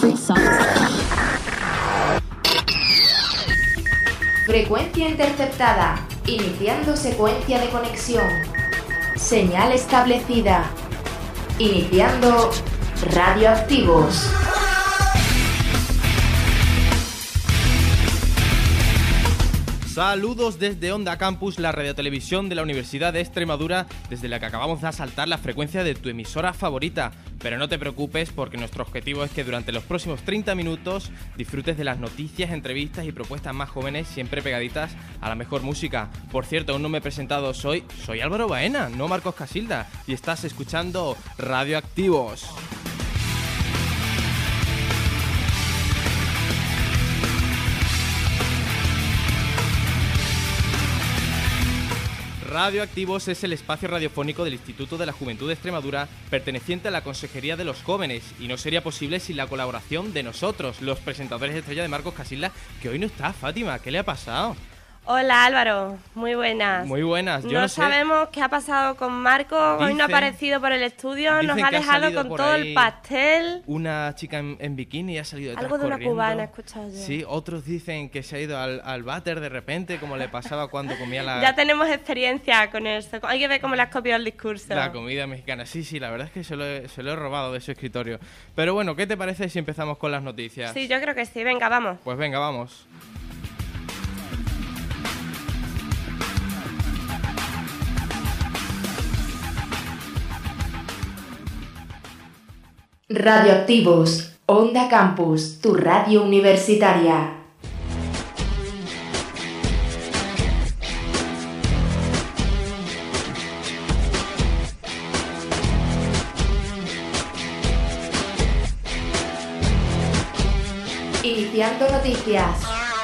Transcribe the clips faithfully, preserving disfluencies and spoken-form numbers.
Frecuencia interceptada. Iniciando secuencia de conexión. Señal establecida. Iniciando radioactivos. Saludos desde Onda Campus, la radiotelevisión de la Universidad de Extremadura, desde la que acabamos de asaltar la frecuencia de tu emisora favorita. Pero no te preocupes, porque nuestro objetivo es que durante los próximos treinta minutos disfrutes de las noticias, entrevistas y propuestas más jóvenes, siempre pegaditas a la mejor música. Por cierto, aún no me he presentado, soy, soy Álvaro Baena, no Marcos Casilda, y estás escuchando Radioactivos. Radioactivos es el espacio radiofónico del Instituto de la Juventud de Extremadura, perteneciente a la Consejería de los Jóvenes, y no sería posible sin la colaboración de nosotros, los presentadores estrella de Marcos Casilda, que hoy no está. Fátima, ¿qué le ha pasado? Hola Álvaro, muy buenas. Muy buenas, yo no, no sé. sabemos qué ha pasado con Marcos, hoy no ha aparecido por el estudio, nos ha dejado con todo el pastel. Una chica en, en bikini ha salido detrás Algo de corriendo. Una cubana he escuchado yo. Sí, otros dicen que se ha ido al, al váter de repente, como le pasaba cuando comía la... Ya tenemos experiencia con eso, hay que ver cómo le has copiado el discurso. La comida mexicana, sí, sí, la verdad es que se lo, he, se lo he robado de su escritorio. Pero bueno, ¿qué te parece si empezamos con las noticias? Sí, yo creo que sí, venga, vamos. Pues venga, vamos. Radioactivos, Onda Campus, tu radio universitaria. Iniciando noticias.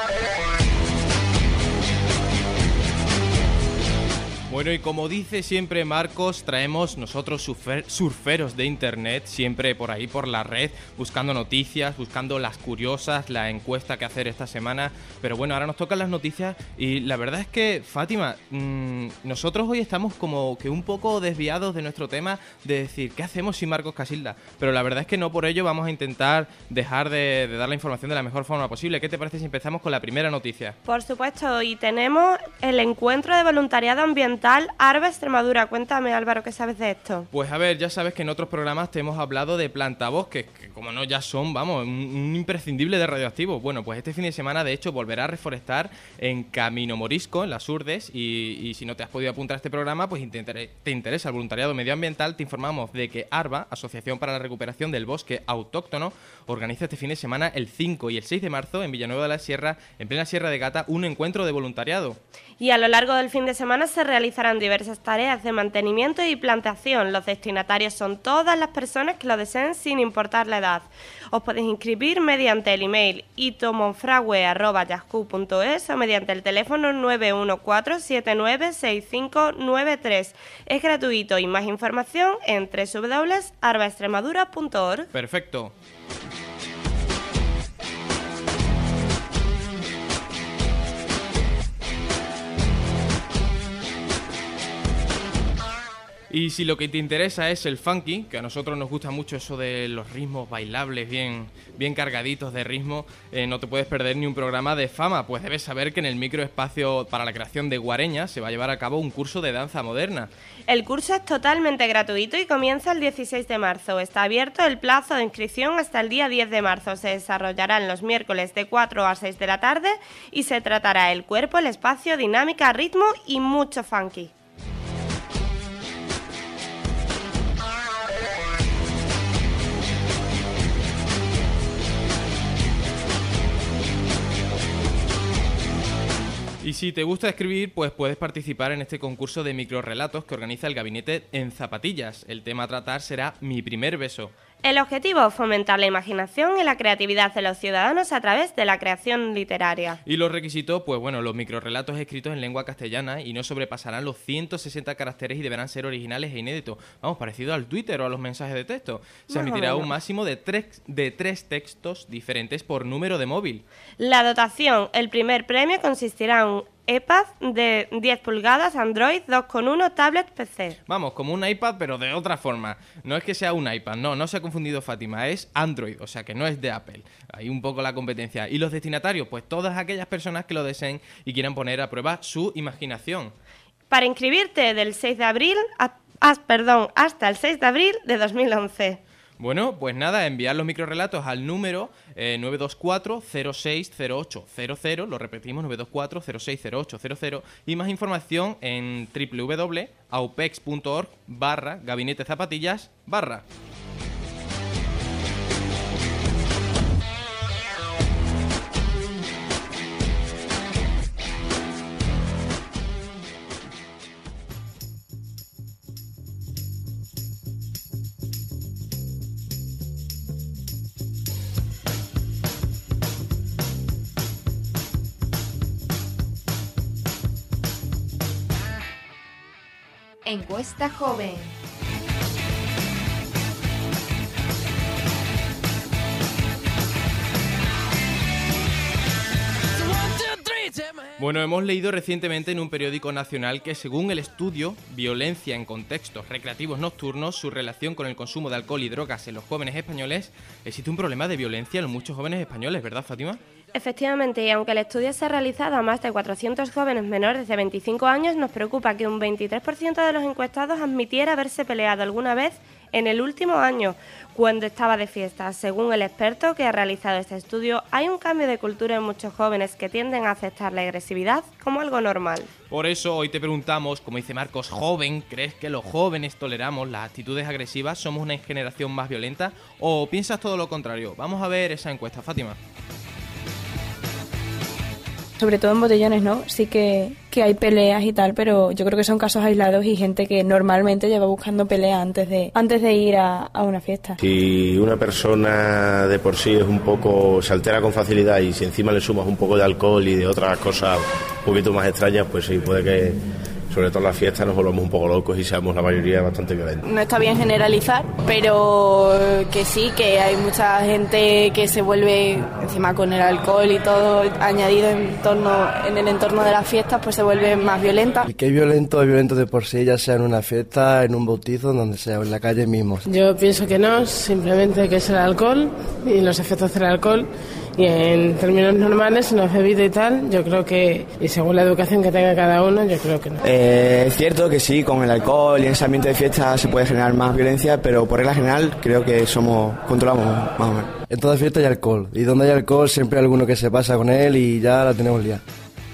Bueno, y como dice siempre Marcos, traemos nosotros surfer, surferos de internet, siempre por ahí por la red, buscando noticias, buscando las curiosas, la encuesta que hacer esta semana. Pero bueno, ahora nos tocan las noticias y la verdad es que, Fátima, mmm, nosotros hoy estamos como que un poco desviados de nuestro tema de decir, ¿qué hacemos sin Marcos Casilda? Pero la verdad es que no por ello vamos a intentar dejar de, de dar la información de la mejor forma posible. ¿Qué te parece si empezamos con la primera noticia? Por supuesto, y tenemos el encuentro de voluntariado ambiental ARBA Extremadura. Cuéntame, Álvaro, ¿qué sabes de esto? Pues a ver, ya sabes que en otros programas te hemos hablado de plantabosques, que como no ya son, vamos, un, un imprescindible de Radioactivo. Bueno, pues este fin de semana, de hecho, volverá a reforestar en Camino Morisco, en las Urdes, y, y si no te has podido apuntar a este programa, pues te, te interesa el voluntariado medioambiental, te informamos de que ARBA, Asociación para la Recuperación del Bosque Autóctono, organiza este fin de semana, el cinco y el seis de marzo, en Villanueva de la Sierra, en plena Sierra de Gata, un encuentro de voluntariado. Y a lo largo del fin de semana se realizarán diversas tareas de mantenimiento y plantación. Los destinatarios son todas las personas que lo deseen sin importar la edad. Os podéis inscribir mediante el email itomonfragüe arroba yahoo punto es o mediante el teléfono nueve uno cuatro siete nueve seis cinco nueve tres. Es gratuito y más información en doble u doble u doble u punto arba extremadura punto org. Perfecto. Y si lo que te interesa es el funky, que a nosotros nos gusta mucho eso de los ritmos bailables bien, bien cargaditos de ritmo, eh, no te puedes perder ni un programa de fama, pues debes saber que en el microespacio para la creación de Guareña se va a llevar a cabo un curso de danza moderna. El curso es totalmente gratuito y comienza el dieciséis de marzo. Está abierto el plazo de inscripción hasta el día diez de marzo. Se desarrollarán los miércoles de cuatro a seis de la tarde y se tratará el cuerpo, el espacio, dinámica, ritmo y mucho funky. Y si te gusta escribir, pues puedes participar en este concurso de microrrelatos que organiza el Gabinete en Zapatillas. El tema a tratar será Mi primer beso. El objetivo, fomentar la imaginación y la creatividad de los ciudadanos a través de la creación literaria. Y los requisitos, pues bueno, los microrrelatos escritos en lengua castellana y no sobrepasarán los ciento sesenta caracteres y deberán ser originales e inéditos. Vamos, parecido al Twitter o a los mensajes de texto. Se Más emitirá un máximo de tres, de tres textos diferentes por número de móvil. La dotación, el primer premio consistirá iPad de diez pulgadas, Android dos coma uno, tablet, P C. Vamos, como un iPad, pero de otra forma. No es que sea un iPad, no, no se ha confundido Fátima, es Android, o sea que no es de Apple. Hay un poco la competencia. ¿Y los destinatarios? Pues todas aquellas personas que lo deseen y quieran poner a prueba su imaginación. Para inscribirte del seis de abril, a, a, perdón, hasta el seis de abril de dos mil once. Bueno, pues nada, enviar los microrelatos al número eh, nueve dos cuatro cero seis cero ocho cero cero, lo repetimos, nueve dos cuatro cero seis cero ocho cero cero, y más información en w w w punto aupex punto org barra gabinete zapatillas barra. Encuesta joven. Bueno, hemos leído recientemente en un periódico nacional que, según el estudio Violencia en contextos recreativos nocturnos, su relación con el consumo de alcohol y drogas en los jóvenes españoles, existe un problema de violencia en muchos jóvenes españoles, ¿verdad, Fátima? Efectivamente, y aunque el estudio se ha realizado a más de cuatrocientos jóvenes menores de veinticinco años, nos preocupa que un veintitrés por ciento de los encuestados admitiera haberse peleado alguna vez en el último año, cuando estaba de fiesta. Según el experto que ha realizado este estudio, hay un cambio de cultura en muchos jóvenes que tienden a aceptar la agresividad como algo normal. Por eso hoy te preguntamos, como dice Marcos, joven, ¿crees que los jóvenes toleramos las actitudes agresivas? ¿Somos una generación más violenta? ¿O piensas todo lo contrario? Vamos a ver esa encuesta, Fátima. Sobre todo en botellones, ¿no? Sí que, que hay peleas y tal, pero yo creo que son casos aislados y gente que normalmente lleva buscando pelea antes de antes de ir a, a una fiesta. Si una persona de por sí es un poco, se altera con facilidad y si encima le sumas un poco de alcohol y de otras cosas un poquito más extrañas, pues sí, puede que, sobre todo en las fiestas, nos volvamos un poco locos y seamos la mayoría bastante violentos. No está bien generalizar, pero que sí, que hay mucha gente que se vuelve, encima con el alcohol y todo añadido en, torno, en el entorno de las fiestas, pues se vuelve más violenta. El que es violento es violento de por sí, ya sea en una fiesta, en un bautizo, donde sea, en la calle mismo. Yo pienso que no, simplemente que es el alcohol y los efectos del alcohol. Y en términos normales, si no es bebido y tal, yo creo que, y según la educación que tenga cada uno, yo creo que no. Eh, es cierto que sí, con el alcohol y en ese ambiente de fiesta se puede generar más violencia, pero por regla general creo que somos controlamos más o menos. En toda fiesta hay alcohol, y donde hay alcohol siempre hay alguno que se pasa con él y ya la tenemos liada.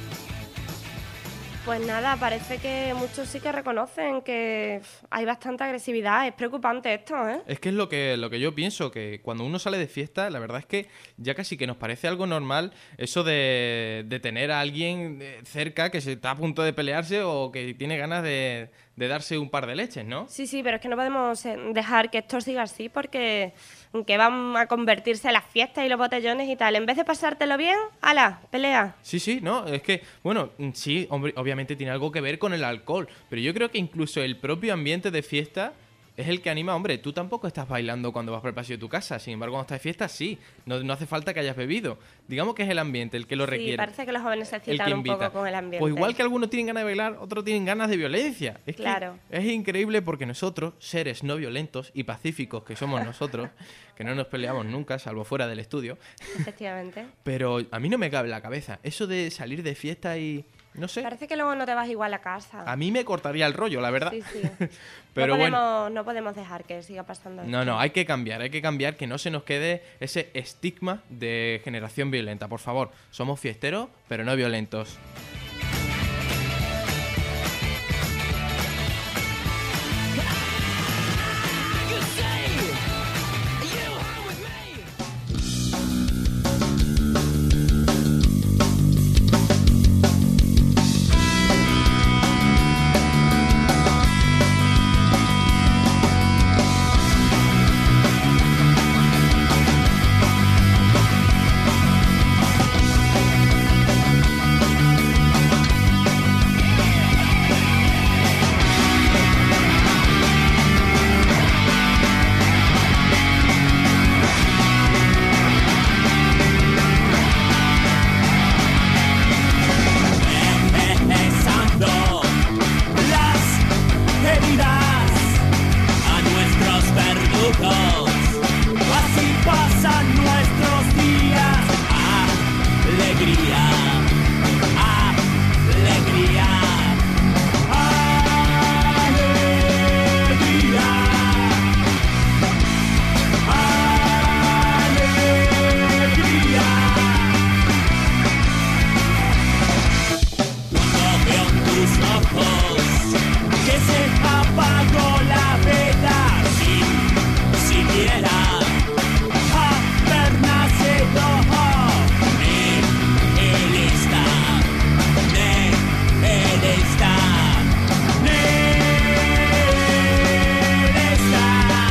Pues nada, parece que muchos sí que reconocen que hay bastante agresividad. Es preocupante esto, ¿eh? Es que es lo que, lo que yo pienso, que cuando uno sale de fiesta, la verdad es que ya casi que nos parece algo normal eso de, de tener a alguien cerca que se está a punto de pelearse o que tiene ganas de, de darse un par de leches, ¿no? Sí, sí, pero es que no podemos dejar que esto siga así porque que van a convertirse las fiestas y los botellones y tal. En vez de pasártelo bien, ¡hala! Pelea. Sí, sí, no, es que, bueno, sí, hombre, obviamente tiene algo que ver con el alcohol, pero yo creo que incluso el propio ambiente de fiesta es el que anima. Hombre, tú tampoco estás bailando cuando vas por el pasillo de tu casa, sin embargo, cuando estás de fiesta, sí, no, no hace falta que hayas bebido. Digamos que es el ambiente el que lo requiere. Sí, parece que los jóvenes se excitan un poco con el ambiente. Pues igual que algunos tienen ganas de bailar, otros tienen ganas de violencia. Es claro. Que es increíble porque nosotros, seres no violentos y pacíficos que somos nosotros, que no nos peleamos nunca, salvo fuera del estudio. Efectivamente. Pero a mí no me cabe en la cabeza eso de salir de fiesta y... No sé. Parece que luego no te vas igual a casa. A mí me cortaría el rollo, la verdad. Sí, sí. Pero no, podemos, bueno, no podemos dejar que siga pasando esto. No, no, hay que cambiar, hay que cambiar, que no se nos quede ese estigma de generación violenta. Por favor, somos fiesteros, pero no violentos. lejos. Así pasan nuestros días. Alegría, alegría, alegría, alegría. Cuando veo tus ojos que se apagó la vela sin siquiera haber nacido. Él está, él está, él está,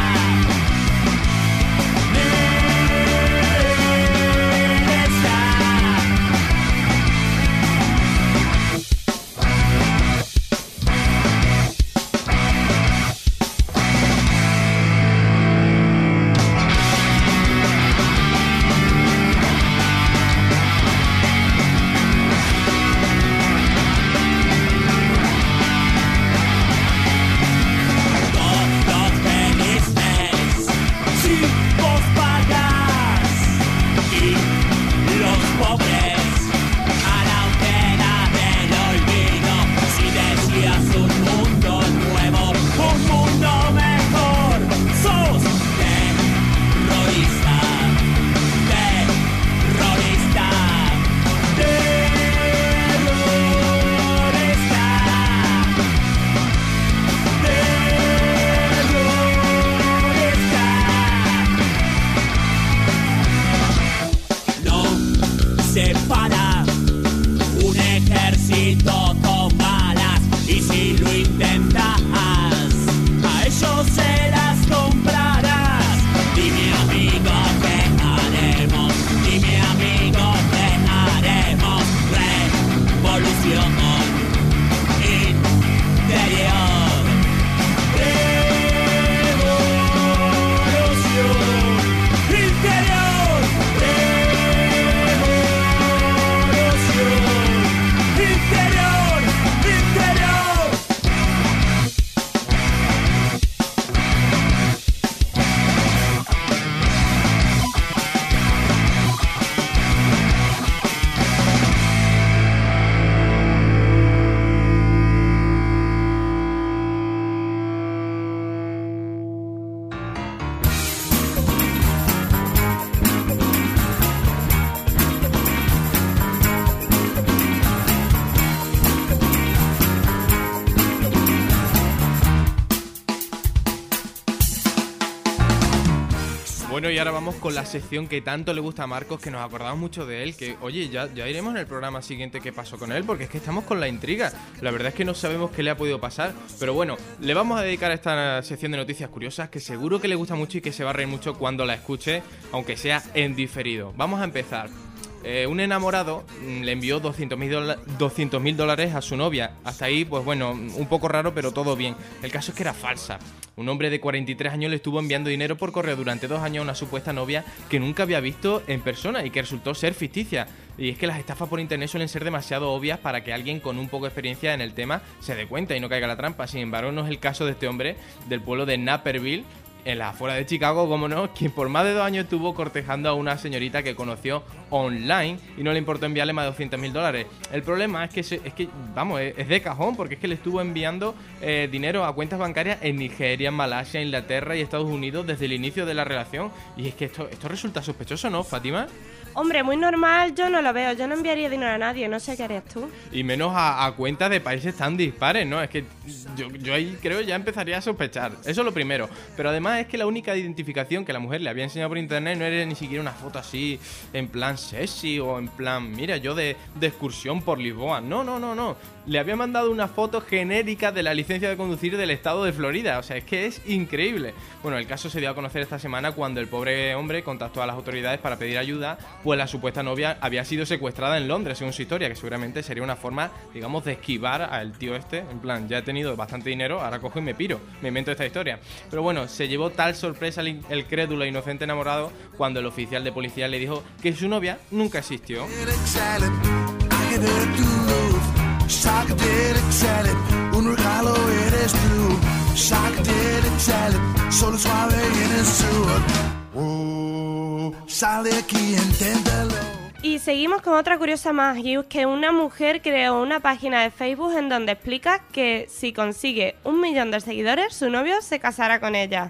Bueno, y ahora vamos con la sección que tanto le gusta a Marcos, que nos acordamos mucho de él, que oye, ya, ya iremos en el programa siguiente qué pasó con él, porque es que estamos con la intriga. La verdad es que no sabemos qué le ha podido pasar, pero bueno, le vamos a dedicar a esta sección de noticias curiosas, que seguro que le gusta mucho y que se va a reír mucho cuando la escuche, aunque sea en diferido. Vamos a empezar. Eh, un enamorado le envió doscientos mil dólares a su novia. Hasta ahí, pues bueno, un poco raro, pero todo bien. El caso es que era falsa. Un hombre de cuarenta y tres años le estuvo enviando dinero por correo durante dos años a una supuesta novia que nunca había visto en persona y que resultó ser ficticia. Y es que las estafas por internet suelen ser demasiado obvias para que alguien con un poco de experiencia en el tema se dé cuenta y no caiga en la trampa. Sin embargo, no es el caso de este hombre del pueblo de Naperville, en las afueras de Chicago, como no, quien por más de dos años estuvo cortejando a una señorita que conoció online y no le importó enviarle más de doscientos mil dólares. El problema es que, se, es que vamos, es, es de cajón, porque es que le estuvo enviando eh, dinero a cuentas bancarias en Nigeria, Malasia, Inglaterra y Estados Unidos desde el inicio de la relación. Y es que esto, esto resulta sospechoso, ¿no, Fátima? Hombre, muy normal, yo no lo veo. Yo no enviaría dinero a nadie, no sé qué harías tú. Y menos a, a cuentas de países tan dispares, ¿no? Es que yo, yo ahí creo ya empezaría a sospechar. Eso es lo primero. Pero además es que la única identificación que la mujer le había enseñado por internet no era ni siquiera una foto así en plan sexy o en plan, mira, yo de, de excursión por Lisboa. No, no, no, no. Le había mandado una foto genérica de la licencia de conducir del estado de Florida. O sea, es que es increíble. Bueno, el caso se dio a conocer esta semana cuando el pobre hombre contactó a las autoridades para pedir ayuda, pues la supuesta novia había sido secuestrada en Londres, según su historia, que seguramente sería una forma, digamos, de esquivar al tío este. En plan, ya he tenido bastante dinero, ahora cojo y me piro, me invento esta historia. Pero bueno, se llevó tal sorpresa el, el crédulo e inocente enamorado cuando el oficial de policía le dijo que su novia nunca existió. Solo suave vienes tú. Oh, sal de aquí, inténtalo. Y seguimos con otra curiosa más, y es que una mujer creó una página de Facebook en donde explica que si consigue un millón de seguidores, su novio se casará con ella.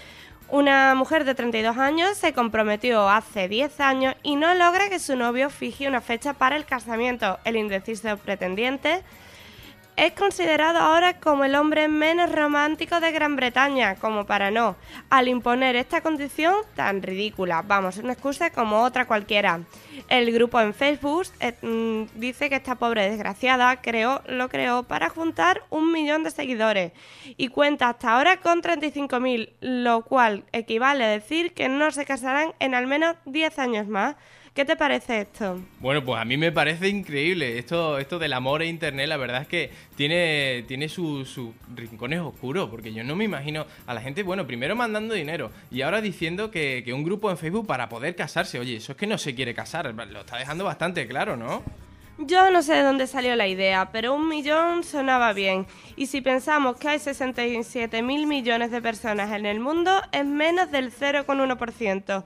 Una mujer de treinta y dos años se comprometió hace diez años y no logra que su novio fije una fecha para el casamiento. El indeciso pretendiente es considerado ahora como el hombre menos romántico de Gran Bretaña, como para no, al imponer esta condición tan ridícula. Vamos, una excusa como otra cualquiera. El grupo en Facebook eh, mm, dice que esta pobre desgraciada creó, lo creó para juntar un millón de seguidores y cuenta hasta ahora con treinta y cinco mil, lo cual equivale a decir que no se casarán en al menos diez años más. ¿Qué te parece esto? Bueno, pues a mí me parece increíble. Esto, esto del amor e internet, la verdad es que tiene, tiene sus su rincones oscuros, porque yo no me imagino a la gente, bueno, primero mandando dinero y ahora diciendo que, que un grupo en Facebook para poder casarse. Oye, eso es que no se quiere casar, lo está dejando bastante claro, ¿no? Yo no sé de dónde salió la idea, pero un millón sonaba bien. Y si pensamos que hay sesenta y siete mil millones de personas en el mundo, es menos del cero coma uno por ciento.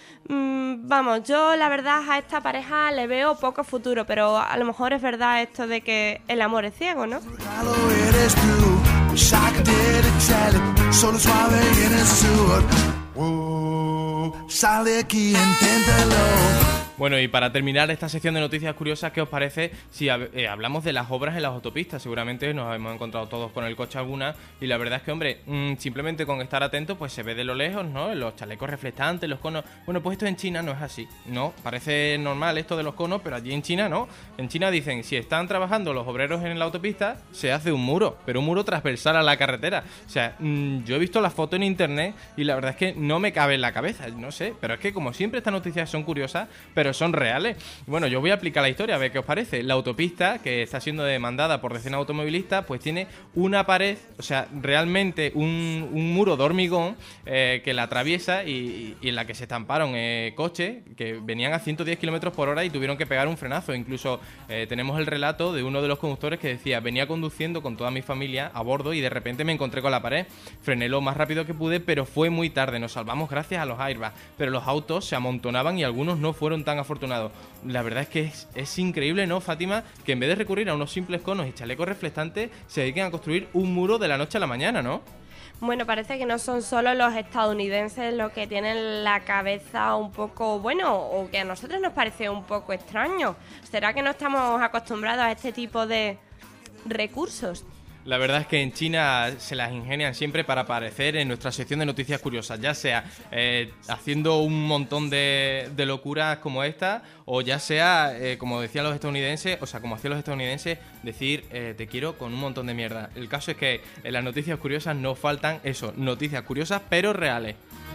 Mm, vamos, yo la verdad a esta pareja le veo poco futuro, pero a lo mejor es verdad esto de que el amor es ciego, ¿no? Eres tú, sácate de chale, solo suave vienes tú. Oh, sal de aquí, inténtalo. Bueno, y para terminar esta sección de noticias curiosas, ¿qué os parece si hab- eh, hablamos de las obras en las autopistas? Seguramente nos hemos encontrado todos con el coche alguna y la verdad es que, hombre, mmm, simplemente con estar atentos pues se ve de lo lejos, ¿no? Los chalecos reflectantes, los conos... Bueno, pues esto en China no es así, ¿no? Parece normal esto de los conos, pero allí en China no. En China dicen, si están trabajando los obreros en la autopista, se hace un muro, pero un muro transversal a la carretera. O sea, mmm, yo he visto la foto en internet y la verdad es que no me cabe en la cabeza, no sé, pero es que como siempre estas noticias son curiosas, pero son reales. Bueno, yo voy a aplicar la historia, a ver qué os parece. La autopista, que está siendo demandada por decenas de automovilistas, pues tiene una pared, o sea, realmente un, un muro de hormigón eh, que la atraviesa y, y en la que se estamparon eh, coches que venían a ciento diez kilómetros por hora y tuvieron que pegar un frenazo. Incluso eh, tenemos el relato de uno de los conductores que decía, venía conduciendo con toda mi familia a bordo y de repente me encontré con la pared. Frené lo más rápido que pude, pero fue muy tarde. Nos salvamos gracias a los airbags, pero los autos se amontonaban y algunos no fueron tan afortunados. La verdad es que es, es increíble, ¿no, Fátima? Que en vez de recurrir a unos simples conos y chalecos reflectantes, se dediquen a construir un muro de la noche a la mañana, ¿no? Bueno, parece que no son solo los estadounidenses los que tienen la cabeza un poco, bueno, o que a nosotros nos parece un poco extraño. ¿Será que no estamos acostumbrados a este tipo de recursos? La verdad es que en China se las ingenian siempre para aparecer en nuestra sección de noticias curiosas, ya sea eh, haciendo un montón de, de locuras como esta, o ya sea, eh, como decían los estadounidenses, o sea, como hacían los estadounidenses, decir eh, te quiero con un montón de mierda. El caso es que en las noticias curiosas no faltan eso, noticias curiosas pero reales.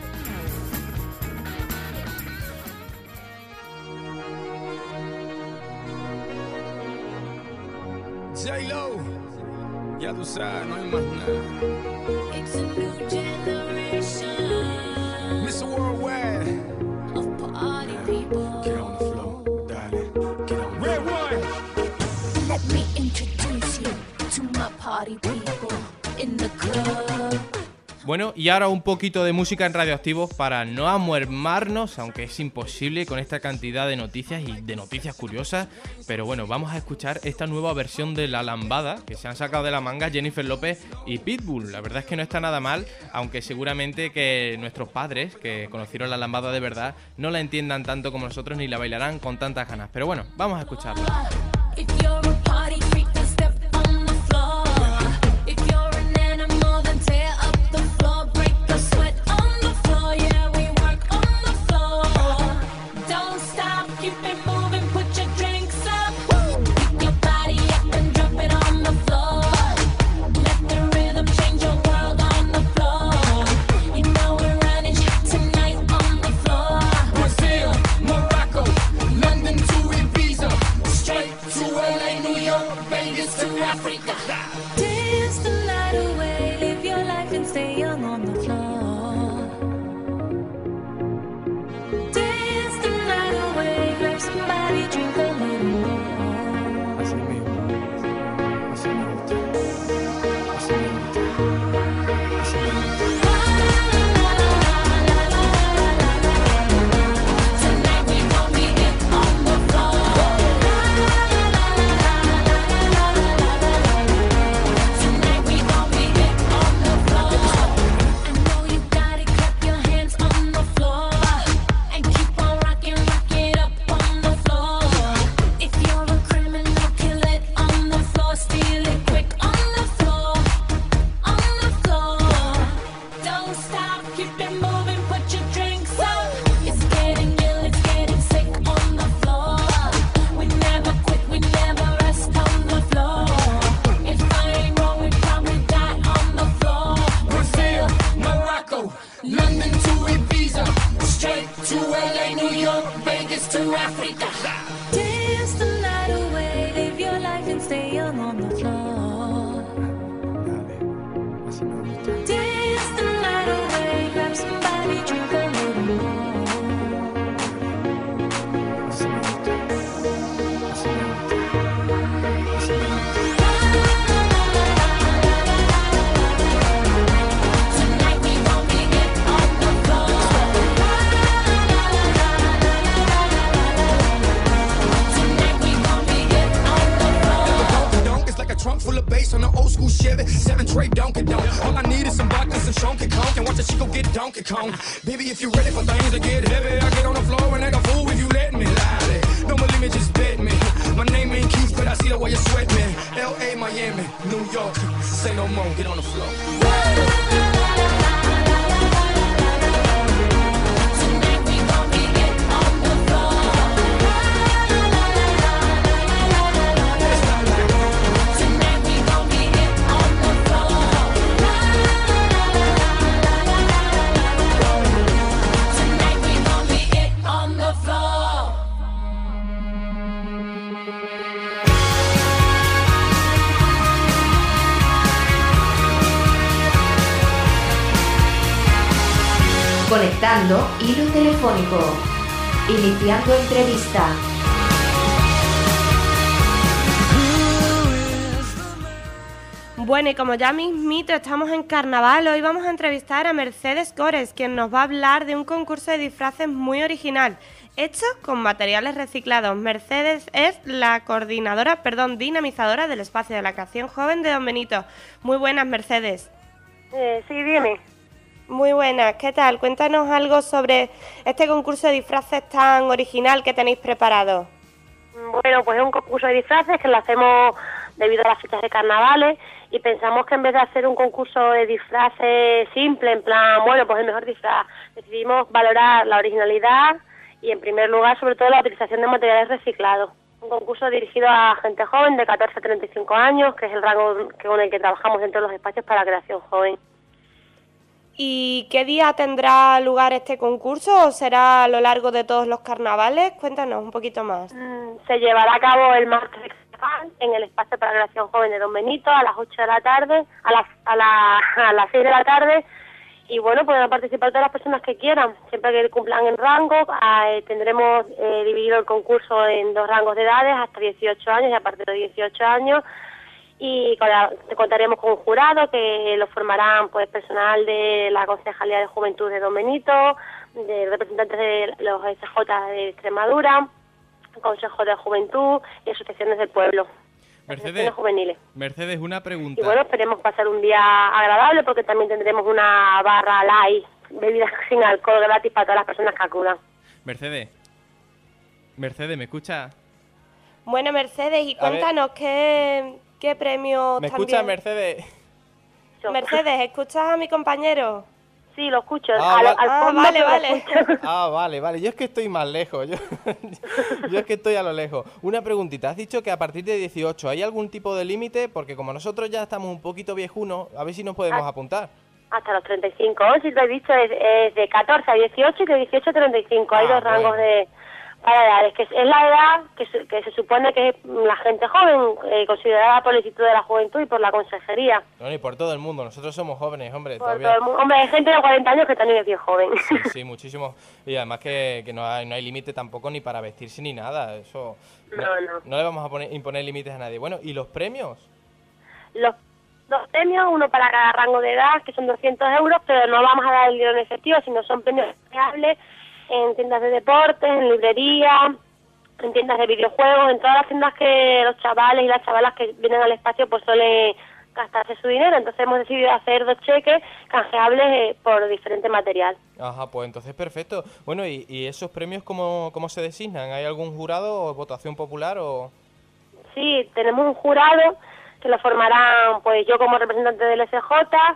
J-Lo. Ya tú sabes, no hay más nada. It's a new generation. mister Worldwide. Of party people. Get on the floor, dale. Get on the Red one. Let me introduce you to my party people in the club. Bueno, y ahora un poquito de música en Radioactivos para no amuermarnos, aunque es imposible con esta cantidad de noticias y de noticias curiosas. Pero bueno, vamos a escuchar esta nueva versión de La Lambada que se han sacado de la manga Jennifer López y Pitbull. La verdad es que no está nada mal, aunque seguramente que nuestros padres, que conocieron La Lambada de verdad, no la entiendan tanto como nosotros ni la bailarán con tantas ganas. Pero bueno, vamos a escucharla. If you're a party freak, then step on the floor. If you're an animal, then tear up the floor. Break the sweat on the floor. Yeah, we work on the floor. Don't stop, keep it moving, put your drinks up. Pick your body up and drop it on the floor. Let the rhythm change your world on the floor. You know we're running shit tonight on the floor. Brazil, Morocco, London to Ibiza, straight to L A, New York. it moving, put your drinks up. It's getting ill, it's getting sick on the floor. We never quit, we never rest on the floor. If I ain't wrong, we probably die on the floor. Brazil, Morocco, London to Ibiza, straight to L A, New York, Vegas to Africa. Dance the night away, live your life and stay young on the floor. Dance the night away, grab somebody, drink a little more. Tonight we gon' be get on the floor. Tonight we gon' be get on the floor. Donk is like a trunk full of bass on an old school Chevy. Seven tray Donkey Donk. All I need is some vodka and some Shonky Conk. And watch a chico get Donkey Kong. Baby, if you ready for things to get heavy, I get on the floor and act a fool if you let me. Lie. No more limit, just bet me. My name ain't Keith, but I see the way you sweat me. L A, Miami, New York. Say no more, get on the floor. Tonight we gon' be get on the floor. Tonight we gon' be get on the floor. Tonight we gon' be get on the floor. Conectando hilo telefónico. Iniciando entrevista. Bueno, y como ya mismito estamos en carnaval, hoy vamos a entrevistar a Mercedes Gores, quien nos va a hablar de un concurso de disfraces muy original, hecho con materiales reciclados. Mercedes es la coordinadora, perdón, dinamizadora del espacio de la creación joven de Don Benito. Muy buenas, Mercedes. Eh, sí, dime. Muy buenas, ¿qué tal? Cuéntanos algo sobre este concurso de disfraces tan original que tenéis preparado. Bueno, pues es un concurso de disfraces que lo hacemos debido a las fechas de carnavales y pensamos que en vez de hacer un concurso de disfraces simple, en plan, bueno, pues el mejor disfraz, decidimos valorar la originalidad y en primer lugar, sobre todo, la utilización de materiales reciclados. Un concurso dirigido a gente joven de catorce a treinta y cinco años, que es el rango con el que trabajamos dentro de los espacios para la creación joven. ¿Y qué día tendrá lugar este concurso o será a lo largo de todos los carnavales? Cuéntanos un poquito más. Mm, se llevará a cabo el martes de carnaval en el espacio para la creación joven de Don Benito a las ocho de la tarde, a las, a, la, a las seis de la tarde. Y bueno, podrán participar todas las personas que quieran, siempre que cumplan el rango. Eh, tendremos eh, dividido el concurso en dos rangos de edades, hasta dieciocho años y a partir de dieciocho años. Y contaremos con un jurado que lo formarán pues personal de la Concejalía de Juventud de Don Benito, de representantes de los S J de Extremadura, Consejo de Juventud y asociaciones del pueblo. Mercedes, juveniles. Mercedes, una pregunta. Y bueno, esperemos pasar un día agradable porque también tendremos una barra light, bebidas sin alcohol gratis para todas las personas que acudan. Mercedes, Mercedes, ¿me escucha? Bueno, Mercedes, y cuéntanos qué, qué premio ¿Me también... escucha, Mercedes? Mercedes, ¿escuchas a mi compañero? Sí, lo escucho. Ah, al, vale. al Ah, fondo, vale, pero lo vale. escucho. Ah, vale, vale. Yo es que estoy más lejos. Yo, yo es que estoy a lo lejos. Una preguntita. Has dicho que a partir de dieciocho, ¿hay algún tipo de límite? Porque como nosotros ya estamos un poquito viejunos, a ver si nos podemos Ah. apuntar. Hasta los treinta y cinco. Si te he dicho, es, es de catorce a dieciocho y de dieciocho a treinta y cinco. Hay Ah, dos rangos bueno. de para edades, que es, es la edad que se, que se supone que es la gente joven, eh, considerada por el Instituto de la Juventud y por la Consejería. No, y por todo el mundo. Nosotros somos jóvenes, hombre. Por todavía. todo el mundo. Hombre, hay gente de cuarenta años que también es bien joven. Sí, sí, muchísimo. Y además que, que no hay, no hay límite tampoco ni para vestirse ni nada. Eso No, no. no le vamos a poner, imponer límites a nadie. Bueno, ¿y los premios? Los dos premios, uno para cada rango de edad, que son doscientos euros, pero no vamos a dar el dinero en efectivo, sino son premios reales en tiendas de deportes, en librería, en tiendas de videojuegos, en todas las tiendas que los chavales y las chavalas que vienen al espacio pues suelen gastarse su dinero. Entonces hemos decidido hacer dos cheques canjeables eh, por diferente material. Ajá, pues entonces perfecto. Bueno, ¿y, y esos premios cómo, cómo se designan? ¿Hay algún jurado o votación popular o...? Sí, tenemos un jurado que lo formarán pues yo como representante del S J,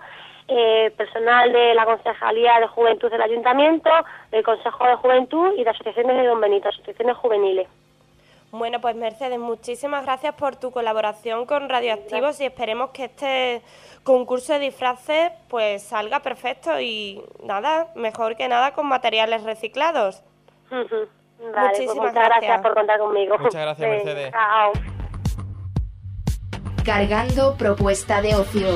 eh, personal de la Concejalía de Juventud del Ayuntamiento, del Consejo de Juventud y de asociaciones de Don Benito, asociaciones juveniles. Bueno, pues Mercedes, muchísimas gracias por tu colaboración con Radioactivos y esperemos que este concurso de disfraces pues salga perfecto y nada, mejor que nada con materiales reciclados. Vale, pues Muchísimas muchas gracias. gracias por contar conmigo. Muchas gracias, Venga, Mercedes. Chao. Cargando propuesta de ocio.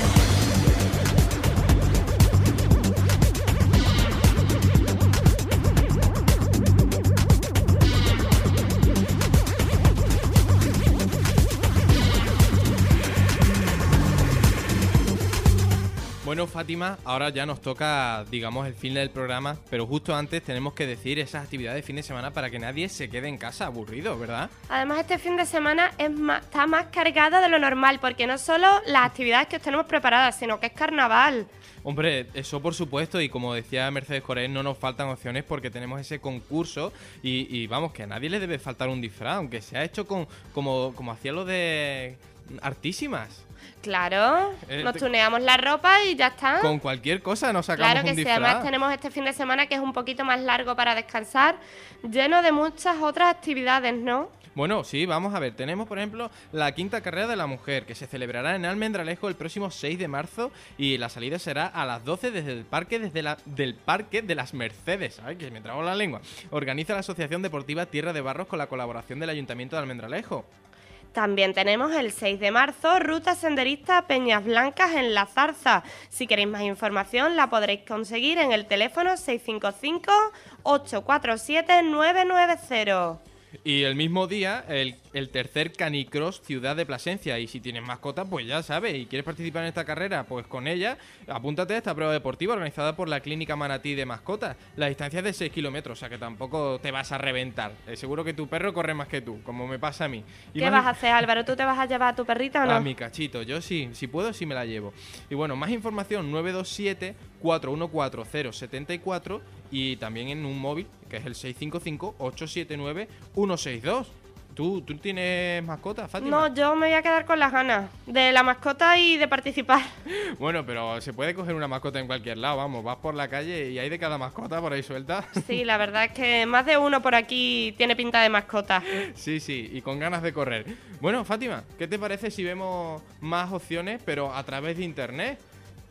Bueno, Fátima, ahora ya nos toca, digamos, el fin del programa, pero justo antes tenemos que decir esas actividades de fin de semana para que nadie se quede en casa aburrido, ¿verdad? Además, este fin de semana es más, está más cargado de lo normal, porque no solo las actividades que os tenemos preparadas, sino que es carnaval. Hombre, eso por supuesto, y como decía Mercedes Corés, no nos faltan opciones porque tenemos ese concurso y, y vamos, que a nadie le debe faltar un disfraz, aunque sea hecho con como, como hacía lo de Artísimas. Claro, Eh, nos te- tuneamos la ropa y ya está. Con cualquier cosa nos sacamos Claro que un sí, disfraz. además tenemos este fin de semana que es un poquito más largo para descansar, lleno de muchas otras actividades, ¿no? Bueno, sí, vamos a ver. Tenemos, por ejemplo, la quinta carrera de la mujer, que se celebrará en Almendralejo el próximo seis de marzo y la salida será a las doce desde el parque desde la, del Parque de las Mercedes. Ay, que me trago la lengua. Organiza la Asociación Deportiva Tierra de Barros con la colaboración del Ayuntamiento de Almendralejo. También tenemos el seis de marzo, Ruta Senderista Peñas Blancas en La Zarza. Si queréis más información la podréis conseguir en el teléfono seis cinco cinco, ocho cuatro siete, nueve nueve cero. Y el mismo día, el, el tercer Canicross Ciudad de Plasencia. Y si tienes mascota, pues ya sabes. Y quieres participar en esta carrera, pues con ella, apúntate a esta prueba deportiva organizada por la Clínica Manatí de Mascotas. La distancia es de seis kilómetros, o sea que tampoco te vas a reventar. Eh, seguro que tu perro corre más que tú, como me pasa a mí. Y ¿Qué más- vas a hacer, Álvaro? ¿Tú te vas a llevar a tu perrita o no? A mi cachito, yo sí, si puedo, sí me la llevo. Y bueno, más información, nueve dos siete, cuatro uno cuatro, cero siete cuatro y también en un móvil, que es el seis cinco cinco, ocho siete nueve, uno seis dos. ¿Tú, ¿Tú tienes mascota, Fátima? No, yo me voy a quedar con las ganas de la mascota y de participar. Bueno, pero se puede coger una mascota en cualquier lado, vamos, vas por la calle y hay de cada mascota por ahí suelta. Sí, la verdad es que más de uno por aquí tiene pinta de mascota. Sí, sí, y con ganas de correr. Bueno, Fátima, ¿qué te parece si vemos más opciones, pero a través de internet?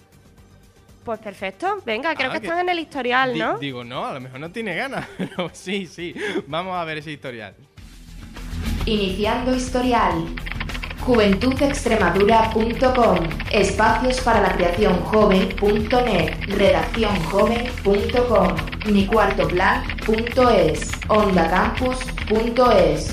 Pues perfecto, venga, creo Ah, que que- están en el historial, Di- ¿no? Digo, no, a lo mejor no tiene ganas, pero sí, sí, vamos a ver ese historial. Iniciando historial. juventudextremadura punto com, espacios para la creación joven punto net, redacción joven punto com, mi cuarto plan punto es, ondacampus punto es.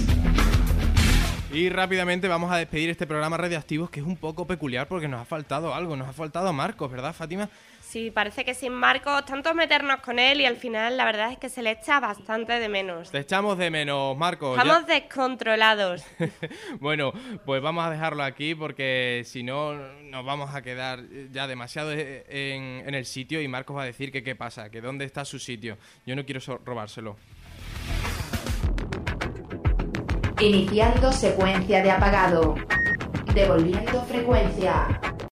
Y rápidamente vamos a despedir este programa Radioactivos, que es un poco peculiar porque nos ha faltado algo, nos ha faltado Marcos, ¿verdad, Fátima? Sí, parece que sin Marcos, tanto meternos con él y al final la verdad es que se le echa bastante de menos. Te echamos de menos, Marcos. ya- Estamos descontrolados. Bueno, pues vamos a dejarlo aquí porque si no nos vamos a quedar ya demasiado en, en el sitio y Marcos va a decir que qué pasa, que dónde está su sitio. Yo no quiero so- robárselo. Iniciando secuencia de apagado. Devolviendo frecuencia.